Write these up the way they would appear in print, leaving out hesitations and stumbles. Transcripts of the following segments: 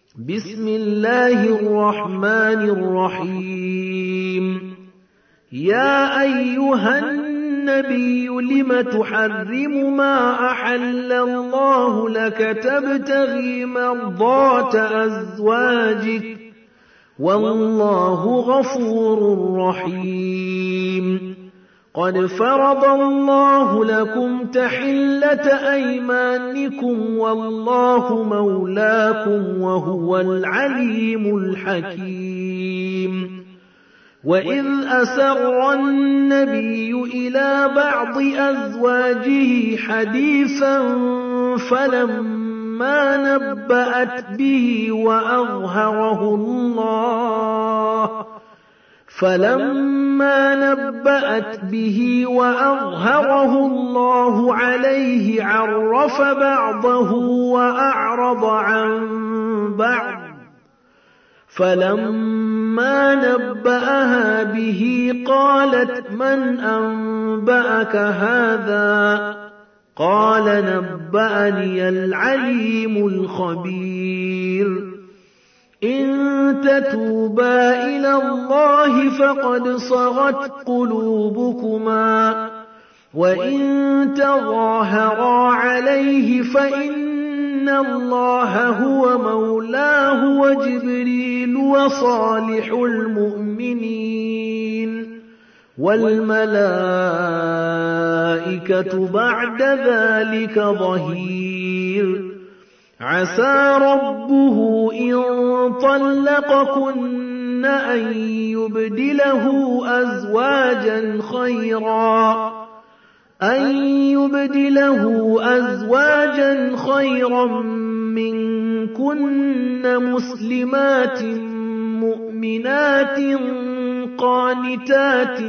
بسم الله الرحمن الرحيم يا أيها النبي لم تحرم ما أحل الله لك تبتغي مرضات أزواجك والله غفور رحيم قد فرض الله لكم تحلة أيمانكم والله مولاكم وهو العليم الحكيم وإذ أسر النبي إلى بعض أزواجه حديثا فلما نبأت به وأظهره الله عليه عرف بعضه وأعرض عن بعض فلما نبأها به قالت من أنبأك هذا قال نبأني العليم الخبير إن تتوبا إلى الله فقد صغت قلوبكما وإن تظاهرا عليه فإن الله هو مولاه وجبريل وصالح المؤمنين والملائكة بعد ذلك ظهير عسى ربه إن طلقكن أن يبدله أزواجا خيرا منكن مسلمات مؤمنات قانتات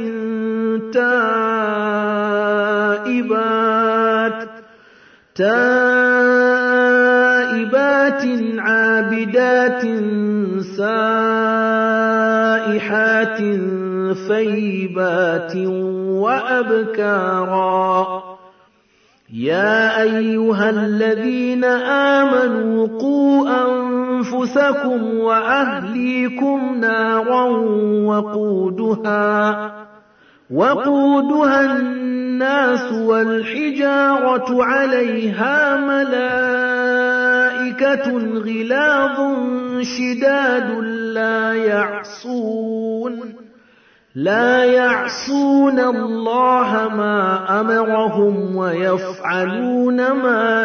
تائبات عابدات سائحات ثيبات وأبكارا يا أيها الذين آمنوا قوا أنفسكم وأهليكم نارا وقودها الناس والحجارة عليها ملائكة غلاظ شداد لا يعصون الله ما أمرهم ويفعلون ما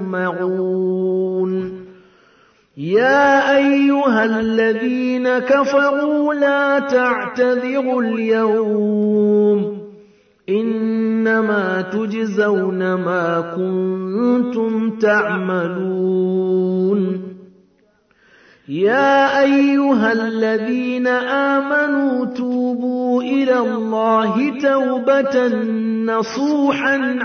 يؤمرون يا أيها الذين كفروا لا تعتذروا اليوم إنما تجزون ما كنتم تعملون يا أيها الذين آمنوا توبوا إلى الله توبة نصوحا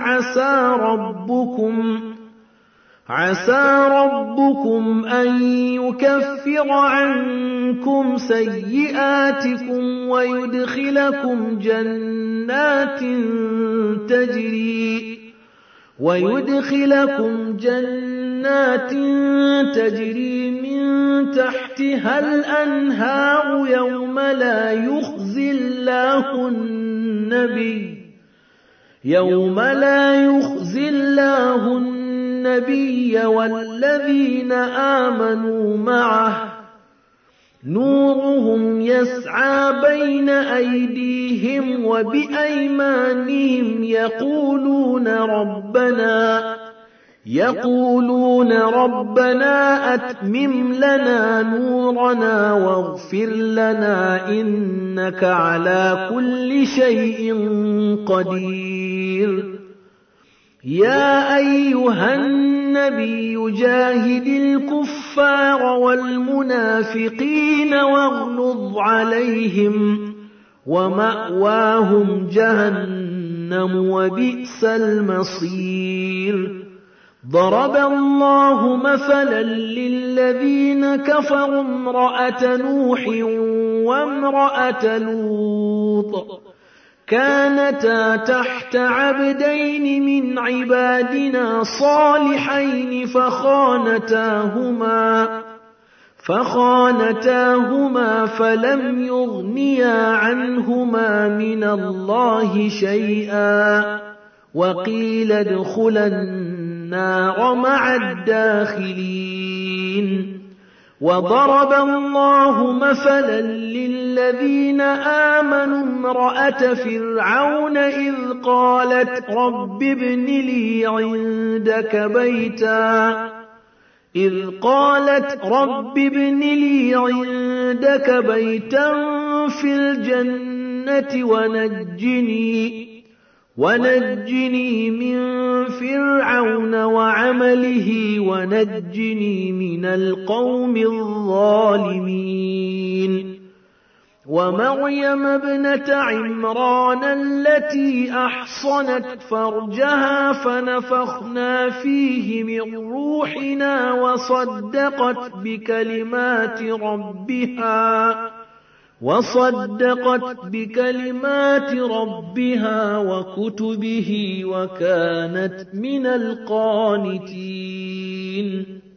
عسى ربكم أن يكفر عنكم سيئاتكم ويدخلكم جنات تجري من تحتها الأنهار يوم لا يخزي الله النبي والذين آمنوا معه نورهم يسعى بين أيديهم وبأيمانهم يقولون ربنا أتمم لنا نورنا واغفر لنا إنك على كل شيء قدير يا أيها النبي جاهد الكفار والمنافقين واغلظ عليهم ومأواهم جهنم وبئس المصير ضرب الله مثلا للذين كفروا امرأة نوح وامرأة لوط كانتا تحت عبدين من عبادنا صالحين فخانتاهما فلم يغنيا عنهما من الله شيئا وقيل ادخلا النار مع الداخلين. وضرب الله مثلا للذين آمنوا امرأة فرعون إذ قالت رب ابن لي عندك بيتا في الجنة ونجني من فرعون وعمله ونجني من القوم الظالمين. ومريم ابنة عمران التي أحصنت فرجها فنفخنا فيه من روحنا وصدقت بكلمات ربها وكتبه وكانت من القانتين.